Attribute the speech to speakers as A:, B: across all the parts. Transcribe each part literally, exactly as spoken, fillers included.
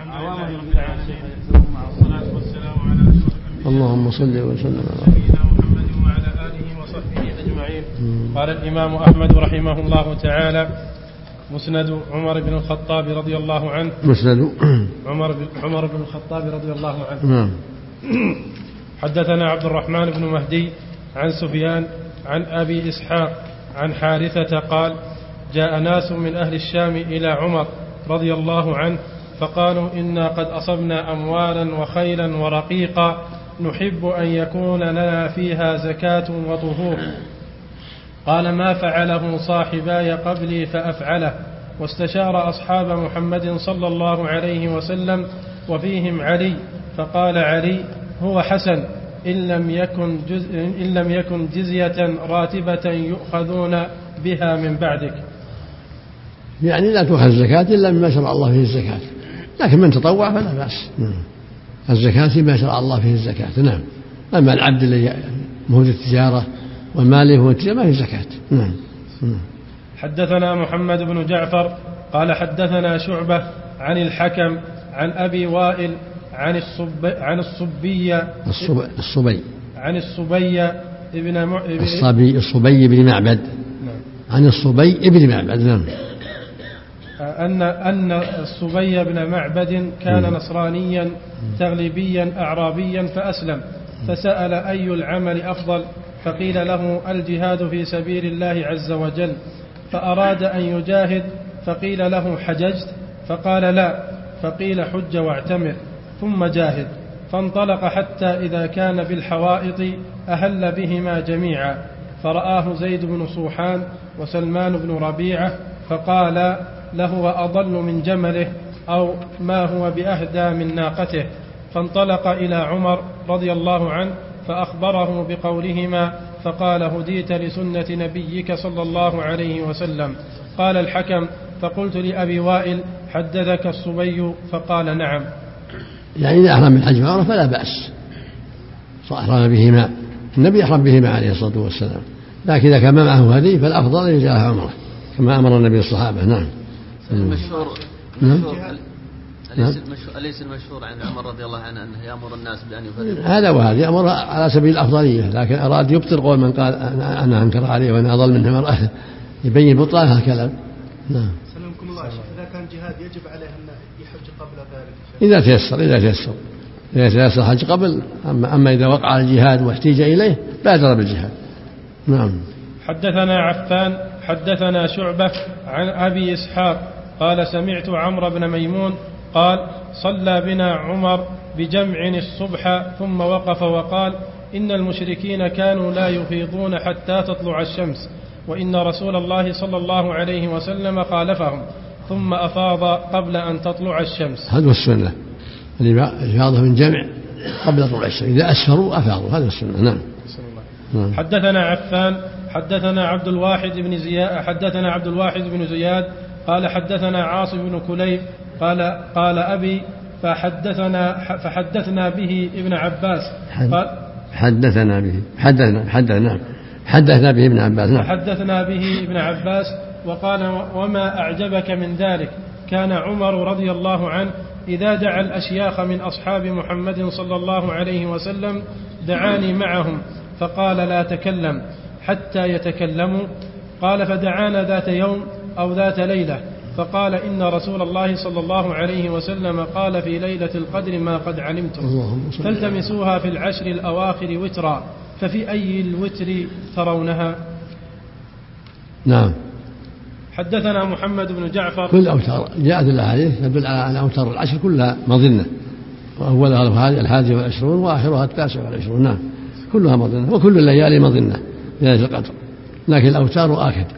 A: اللهم صل وسلم على نبينا محمد وعلى آله وصحبه أجمعين. قال الإمام أحمد رحمه الله تعالى: مسند عمر بن الخطاب رضي الله عنه. مسند عمر بن عمر بن الخطاب رضي الله عنه. نعم. حدثنا عبد الرحمن بن مهدي عن سفيان عن أبي إسحاق عن حارثة قال: جاء ناس من أهل الشام إلى عمر رضي الله عنه فقالوا: إنا قد أصبنا أموالا وخيلا ورقيقا نحب أن يكون لنا فيها زكاة وطهور. قال: ما فعله صاحباي قبلي فأفعله. واستشار أصحاب محمد صلى الله عليه وسلم وفيهم علي، فقال علي: هو حسن إن لم يكن, جز... إن لم يكن جزية راتبة يؤخذون بها من بعدك.
B: يعني لا تؤخذ الزكاة إلا مما شرع الله فيه الزكاة، لكن من تطوع فلا بأس. الزكاة ما شرع الله فيه الزكاة. نعم. أما العبد اللي مهود التجارة والمال هو التجارة ما فيه زكاة. نعم.
A: حدثنا محمد بن جعفر قال حدثنا شعبة عن الحكم عن أبي وائل عن الصب عن الصبية
B: الصب... الصبي
A: عن الصبية ابن م...
B: الصبي الصبي بن معبد. نعم. عن الصبي ابن معبد. نعم.
A: أن أن الصبي بن معبد كان م. نصرانيا تغلبيا أعرابيا فأسلم، فسأل أي العمل أفضل، فقيل له: الجهاد في سبيل الله عز وجل. فأراد أن يجاهد، فقيل له: حججت؟ فقال: لا. فقيل: حج واعتمر ثم جاهد. فانطلق حتى إذا كان بالحوائط أهل بهما جميعا، فرآه زيد بن صوحان وسلمان بن ربيعة، فقال: لهو أضل من جمله، أو ما هو بأهدى من ناقته. فانطلق إلى عمر رضي الله عنه فأخبره بقولهما، فقال: هديت لسنة نبيك صلى الله عليه وسلم. قال الحكم: فقلت لأبي وائل: حدثك الصبي؟ فقال: نعم.
B: يعني إذا أحرم بالحج والعمرة فلا بأس، أحرم بهما، النبي أحرم بهما عليه الصلاة والسلام، لكن إذا كان معه هدي فالأفضل أن يجعلها عمرة كما أمر النبي الصحابة. نعم.
C: المشهور أليس أليس المشهور عن عمر رضي الله عنه أنه يأمر الناس بأن يفرقوا؟
B: هذا وهذا يأمر على سبيل الأفضلية، لكن أراد يبطل قول من قال أنا أنكر عليه وأنا أضل منه مرأة، يبين بطلان هذا الكلام. نعم.
D: سلمكم الله. إذا كان جهاد يجب عليه أن يحج قبل ذلك؟
B: إذا تيسر إذا تيسر إذا تيسر الحج قبل. أما, أما إذا وقع الجهاد واحتيج إليه بادر بالجهاد. نعم.
A: حدثنا عفان حدثنا شعبة عن أبي إسحاق قال: سمعت عمرو بن ميمون قال: صلى بنا عمر بجمع الصبح ثم وقف وقال: إن المشركين كانوا لا يفيضون حتى تطلع الشمس، وإن رسول الله صلى الله عليه وسلم خالفهم ثم أفاض قبل أن تطلع الشمس.
B: هذا السنة، الإفاضة من جمع قبل طلوع الشمس، إذا أسفروا أفاضوا، هذا السنة. نعم.
A: نعم. حدثنا عفان حدثنا عبد الواحد بن زياد حدثنا عبد الواحد بن زياد قال: حدثنا عاصم بن كليب قال قال أبي فحدثنا فحدثنا به ابن عباس قال
B: حدثنا به حدثنا حدثنا حدثنا به ابن عباس. نعم.
A: حدثنا به ابن عباس وقال: وما أعجبك من ذلك، كان عمر رضي الله عنه إذا دعا الأشياخ من أصحاب محمد صلى الله عليه وسلم دعاني معهم، فقال: لا تكلم حتى يتكلموا. قال: فدعانا ذات يوم أو ذات ليلة فقال: إن رسول الله صلى الله عليه وسلم قال في ليلة القدر ما قد علمتم، فالتمسوها في العشر الأواخر وترا، ففي أي الوتر ترونها؟
B: نعم.
A: حدثنا محمد بن جعفر.
B: كل أوتار جاءت الأحاديث تدل على أن أوتار العشر كلها مظنة، وأولها الحادي والعشرون وآخرها التاسع والعشرون. نعم. كلها مظنة، وكل الليالي مظنة ليلة القدر، لكن الأوتار آكد.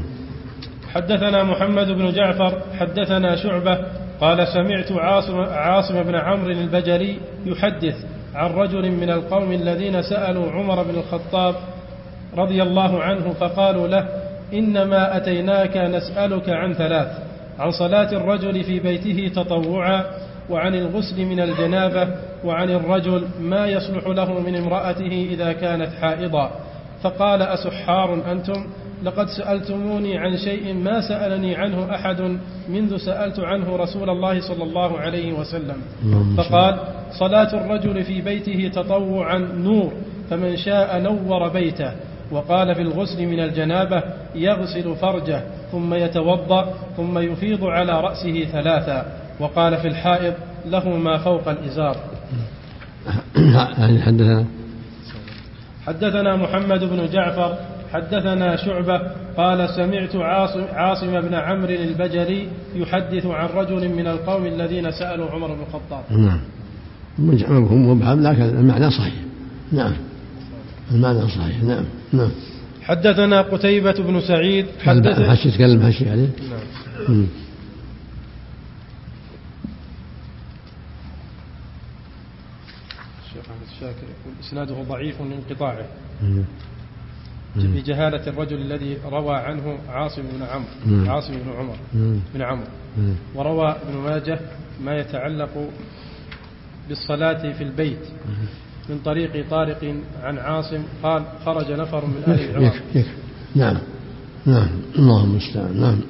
A: حدثنا محمد بن جعفر حدثنا شعبة قال: سمعت عاصم, عاصم بن عمرو البجلي يحدث عن رجل من القوم الذين سألوا عمر بن الخطاب رضي الله عنه فقالوا له: إنما أتيناك نسألك عن ثلاث: عن صلاة الرجل في بيته تطوعا، وعن الغسل من الجنابة، وعن الرجل ما يصلح له من امرأته إذا كانت حائضا. فقال: أسحار أنتم؟ لقد سألتموني عن شيء ما سألني عنه أحد منذ سألت عنه رسول الله صلى الله عليه وسلم. فقال: صلاة الرجل في بيته تطوعا نور، فمن شاء نور بيته. وقال في الغسل من الجنابة: يغسل فرجه ثم يتوضأ ثم يفيض على رأسه ثلاثا. وقال في الحائض: له ما فوق الإزار.
B: حدثنا
A: حدثنا محمد بن جعفر حدثنا شعبة قال: سمعت عاصم, عاصم بن عمرو البجلي يحدث عن رجل من القوم الذين سألوا عمر بن الخطاب.
B: نعم، مجمعهم مبهم لكن المعنى صحيح. نعم، المعنى صحيح. نعم نعم.
A: حدثنا قتيبة بن سعيد
B: حدثنا حشي تكلم حشي عليه.
A: نعم. الشيخ أحمد الشاكر يقول: إسناده ضعيف لانقطاعه بجهالة الرجل الذي روى عنه عاصم بن عمرو عاصم بن عمر بن عمرو. وروى ابن ماجه ما يتعلق بالصلاة في البيت من طريق طارق عن عاصم قال: خرج نفر من أهل العراق.
B: نعم نعم، اللهم المستعان. نعم.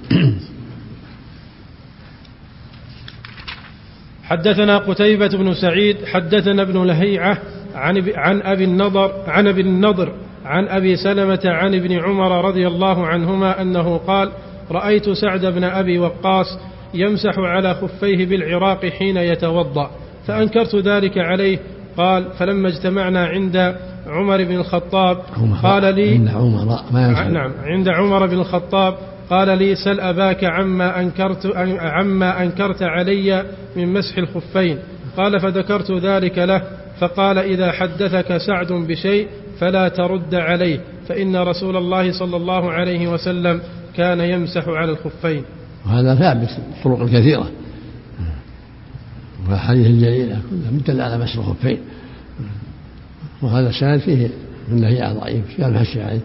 A: حدثنا قتيبة بن سعيد حدثنا ابن لهيعة عن عن أبي النضر عن أبي النضر عن أبي سلمة عن ابن عمر رضي الله عنهما أنه قال: رأيت سعد بن أبي وقاص يمسح على خفيه بالعراق حين يتوضأ، فأنكرت ذلك عليه. قال: فلما اجتمعنا عند عمر بن الخطاب قال لي
B: عند عمر ما
A: نعم عند عمر بن الخطاب قال لي: سل أباك عما أنكرت, عما أنكرت علي من مسح الخفين. قال: فذكرت ذلك له، فقال: إذا حدثك سعد بشيء فلا ترد عليه، فإن رسول الله صلى الله عليه وسلم كان يمسح على الخفين.
B: وهذا ثابت طرق كثيرة، والحديث الجليلة كلها مدل على مسح الخفين، وهذا السند فيه من نهي ضعيف كان الحشي عليه.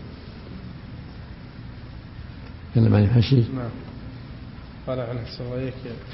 B: كلام عن الحشي.
A: نعم. قال عنه السوايك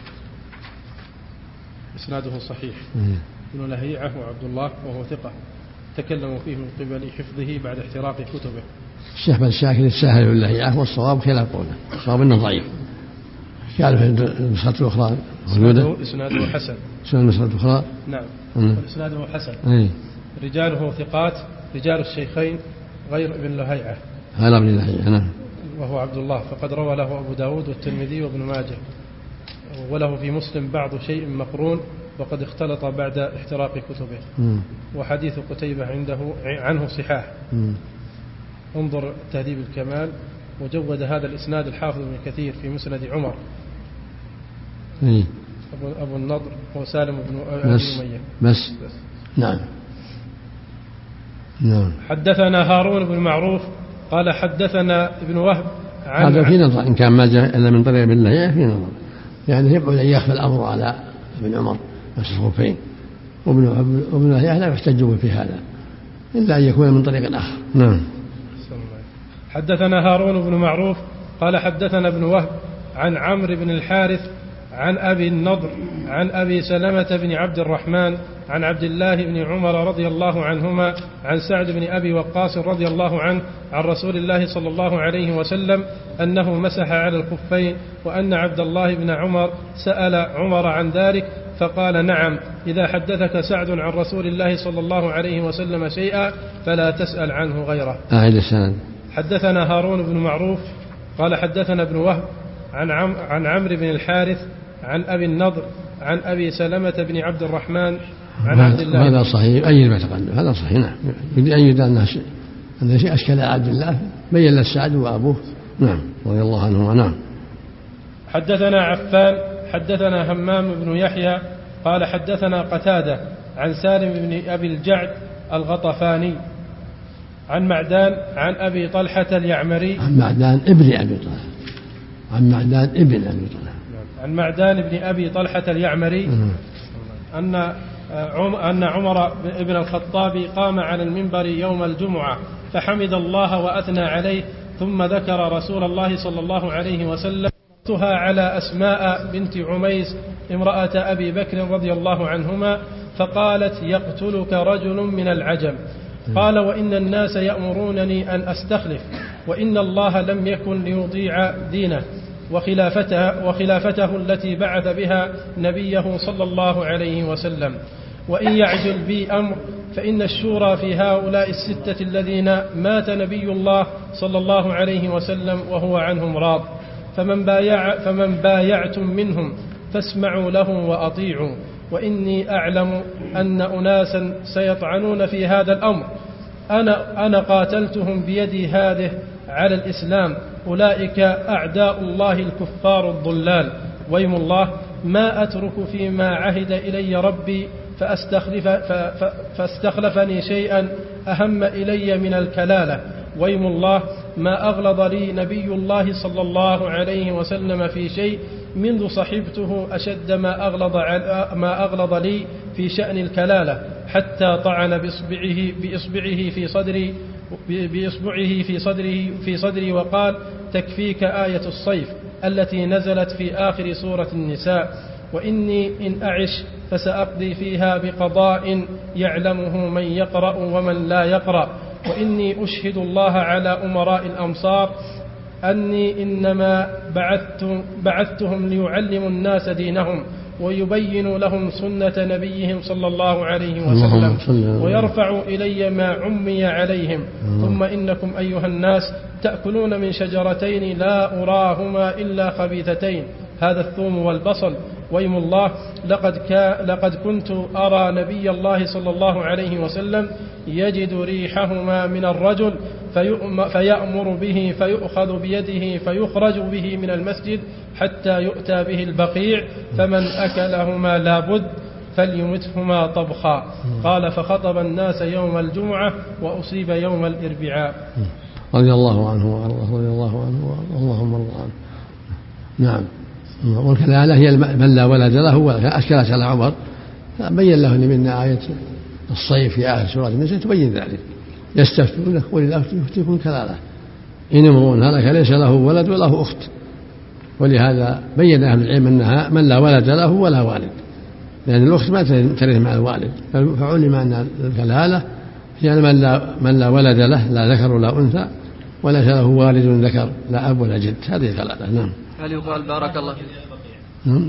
A: إسناده صحيح. ابن لهيعة وعبد الله وهو ثقة تكلموا فيه من قبل حفظه بعد احتراق كتبه.
B: الشيخ بن شاكر الساهل بن لهيعة والصواب خلاف قوله، الصواب انه ضعيف. قال في النسخة الأخرى
A: إسناده, إسناده حسن.
B: إسناد النسخة الأخرى.
A: نعم. إسناده حسن.
B: أي.
A: رجاله ثقات رجال الشيخين غير ابن لهيعة.
B: هذا ابن لهيعة. نعم.
A: وهو عبد الله، فقد روى له أبو داود والترمذي وابن ماجه، وله في مسلم بعض شيء مقرون وقد اختلط بعد احتراق كتبه. م. وحديث قتيبة عنده عنه صحاح. م. انظر تهذيب الكمال، وجود هذا الإسناد الحافظ ابن كثير في مسند عمر.
B: م.
A: أبو, أبو النضر هو سالم بن أبي أمية.
B: بس. بس نعم نعم.
A: حدثنا هارون بن معروف قال حدثنا ابن وهب عن
B: هذا في نظر إن كان ما جاء إلا من طريق ابن لهيعة في نظر، يعني يبعد أن يخفى الأمر على ابن عمر مسح الخفين، وابن لهيعة لا يحتج به في هذا إلا أن يكون من طريق آخر. نعم.
A: حدثنا هارون بن معروف قال حدثنا ابن وهب عن عمرو بن الحارث عن أبي النضر عن أبي سلمة بن عبد الرحمن عن عبد الله بن عمر رضي الله عنهما عن سعد بن أبي وقاص رضي الله عنه عن رسول الله صلى الله عليه وسلم أنه مسح على الخفين، وأن عبد الله بن عمر سأل عمر عن ذلك فقال: نعم، إذا حدثك سعد عن رسول الله صلى الله عليه وسلم شيئا فلا تسأل عنه غيره.
B: أعيد السند.
A: حدثنا هارون بن معروف قال حدثنا ابن وهب عن عم عن عمرو بن الحارث عن أبي النضر عن أبي سلمة بن عبد الرحمن عن عبد الله.
B: هذا صحيح، أي ما تقدم هذا صحيح. نعم. يريد أن أن شيء أشكال عبد الله بين للسعد وأبوه. نعم رضي الله عنهما. نعم.
A: حدثنا عفان حدثنا همام بن يحيى قال حدثنا قتادة عن سالم بن أبي الجعد الغطفاني عن معدان عن أبي طلحة اليعمري.
B: عن معدان ابن أبي طلحة عن معدان ابن أبي طلحة
A: عن معدان بن أبي طلحة اليعمري أن أن عمر بن الخطاب قام على المنبر يوم الجمعة فحمد الله وأثنى عليه، ثم ذكر رسول الله صلى الله عليه وسلم على أسماء بنت عميس امرأة أبي بكر رضي الله عنهما، فقالت: يقتلك رجل من العجم. قال: وإن الناس يأمرونني أن أستخلف، وإن الله لم يكن ليضيع دينه وخلافته, وخلافته التي بعث بها نبيه صلى الله عليه وسلم. وإن يعجل بي أمر فإن الشورى في هؤلاء الستة الذين مات نبي الله صلى الله عليه وسلم وهو عنهم راض، فمن, بايع فمن بايعتم منهم فاسمعوا له وأطيعوا. وإني أعلم أن أناسا سيطعنون في هذا الأمر، أنا, أنا قاتلتهم بيدي هذه على الإسلام، أولئك أعداء الله الكفار الضلال، ويم الله ما أترك فيما عهد إلي ربي فأستخلف فاستخلفني شيئا أهم إلي من الكلالة، ويم الله ما أغلظ لي نبي الله صلى الله عليه وسلم في شيء منذ صحبته أشد ما أغلظ, ما أغلظ لي في شأن الكلالة، حتى طعن بإصبعه, بإصبعه في صدري بإصبعه في صدره في صدري وقال: تكفيك آية الصيف التي نزلت في آخر سورة النساء، وإني إن أعش فسأقضي فيها بقضاء يعلمه من يقرأ ومن لا يقرأ. وإني أشهد الله على أمراء الأمصار أني إنما بعثت بعثتهم ليعلموا الناس دينهم ويبين لهم سنة نبيهم صلى الله عليه وسلم ويرفع إلي ما عمي عليهم. ثم إنكم أيها الناس تأكلون من شجرتين لا أراهما إلا خبيثتين، هذا الثوم والبصل، ويم الله لقد, لقد كنت أرى نبي الله صلى الله عليه وسلم يجد ريحهما من الرجل فيأمر به فيؤخذ بيده فيخرج به من المسجد حتى يؤتى به البقيع، فمن أكلهما لا بد فليمتهما طبخا. قال: فخطب الناس يوم الجمعة وأصيب يوم الإربعاء.
B: رضي الله عنه وأرضاه رضي الله عنه وأرضاه اللهم ارض عنه. نعم. والكلالة هي من لا ولد له، أشكلت على عمر بين له أن من آية الصيف في آخر سورة النساء تبين ذلك: يستفتونك قل الله يفتيكم كلالة إن امرؤ هلك ليس له ولد وله أخت. ولهذا بين أهل العلم أنها من لا ولد له ولا والد، لأن الأخت ما ترث مع الوالد، فعلم أن الكلالة هي من لا, من لا ولد له، لا ذكر ولا أنثى، وليس له والد ذكر لا أب ولا جد، هذه الكلالة. نعم.
C: هل يقال بارك الله فيك؟
B: نعم.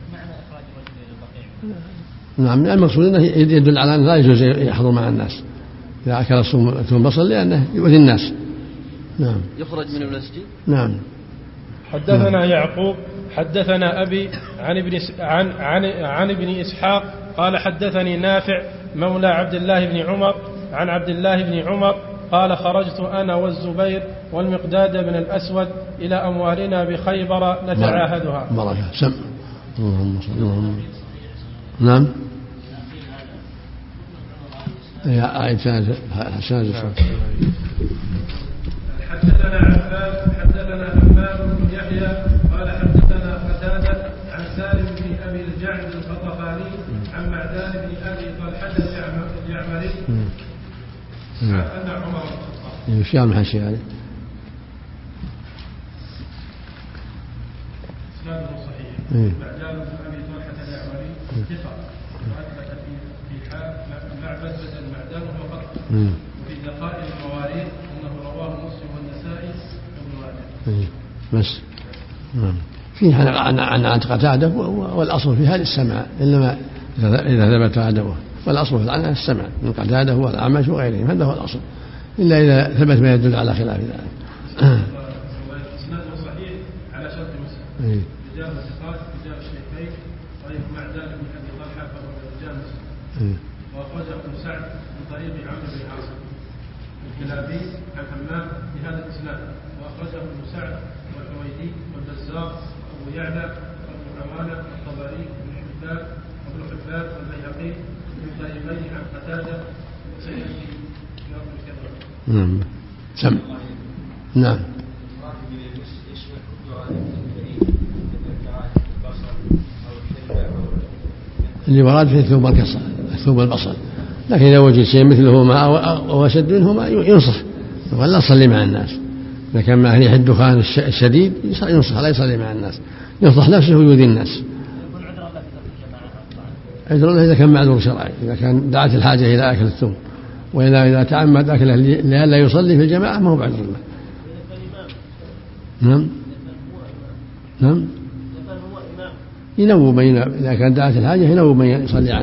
B: نعم. المقصود أنه يدل على أن لا يجوز يحضر مع الناس إذا أكل الثوم بصل لأنه يؤذي الناس. نعم.
C: يخرج من المسجد.
B: نعم.
A: حدثنا نعم. يعقوب حدثنا أبي عن ابن عن عن عن ابن إسحاق قال: حدثني نافع مولى عبد الله بن عمر عن عبد الله بن عمر قال: خرجت أنا والزبير والمقداد بن الأسود إلى أموالنا بخيبر نتعاهدها.
B: بركة. سم. اللهم صل اللهم. نعم. يا آية سادسة.
A: حدثنا عفان حدثنا همام بن يحيى قال: حدثنا قتادة عن سالم بن أبي الجعد الخطفاني عن معدان بن أبي طلحة اليعمري أن عمر
B: يشير محشي عليه.
A: إسناده صحيح. معدان بن أبي طلحة اليعمري ثقة وأثبت في حال معبد بدل معدان وقط، وفي دقائق المواريث أنه رواه مسلم والنسائي وابن ماجه.
B: بس. نعم. فيه عن عن قتادة والأصل في هذا السمع، إنما إذا ثبت عدوه، والأصل في العنة السمع من قتادة والأعمش وغيرهم، هذا هو الأصل، إلا إذا ثبت ما يدل على خلاف ذلك.
A: إسناده صحيح على شرط مسلم. رجال ثقات رجال الشيخين طريق معدان بن أبي طلحة فهو رجال مسلم. وأخرجه ابن سعد من طريق عمرو بن عاصم الكلابي عن حماد بهذا الإسناد، وأخرجه ابن سعد والحويدي والبزار وأبو يعلى وابن عوانة والطبري وابن حبان وابن حبان والبيهقي من طريقين عن قتادة وسيأتي في أرض الكذب.
B: نعم. سم. نعم. اللي ورد فيه الثوب والكسر الثوب والبصل، لكن إذا وجد شيء مثلهما أو أشد منهما ينصح ولا يصلي مع الناس. إذا كان مع ريح الدخان الشديد ينصح لا يصلي مع الناس، ينصح نفسه ويؤذي الناس. عذر الله إذا كان معذور شرعي، إذا كان دعت الحاجة إلى أكل الثوم، وإذا إذا تعمد أكله لئلا يصلي في الجماعة ما هو بعذر الله. نعم نعم ينوب من إذا كان دعت الحاجة ينوب من يصلي عنه.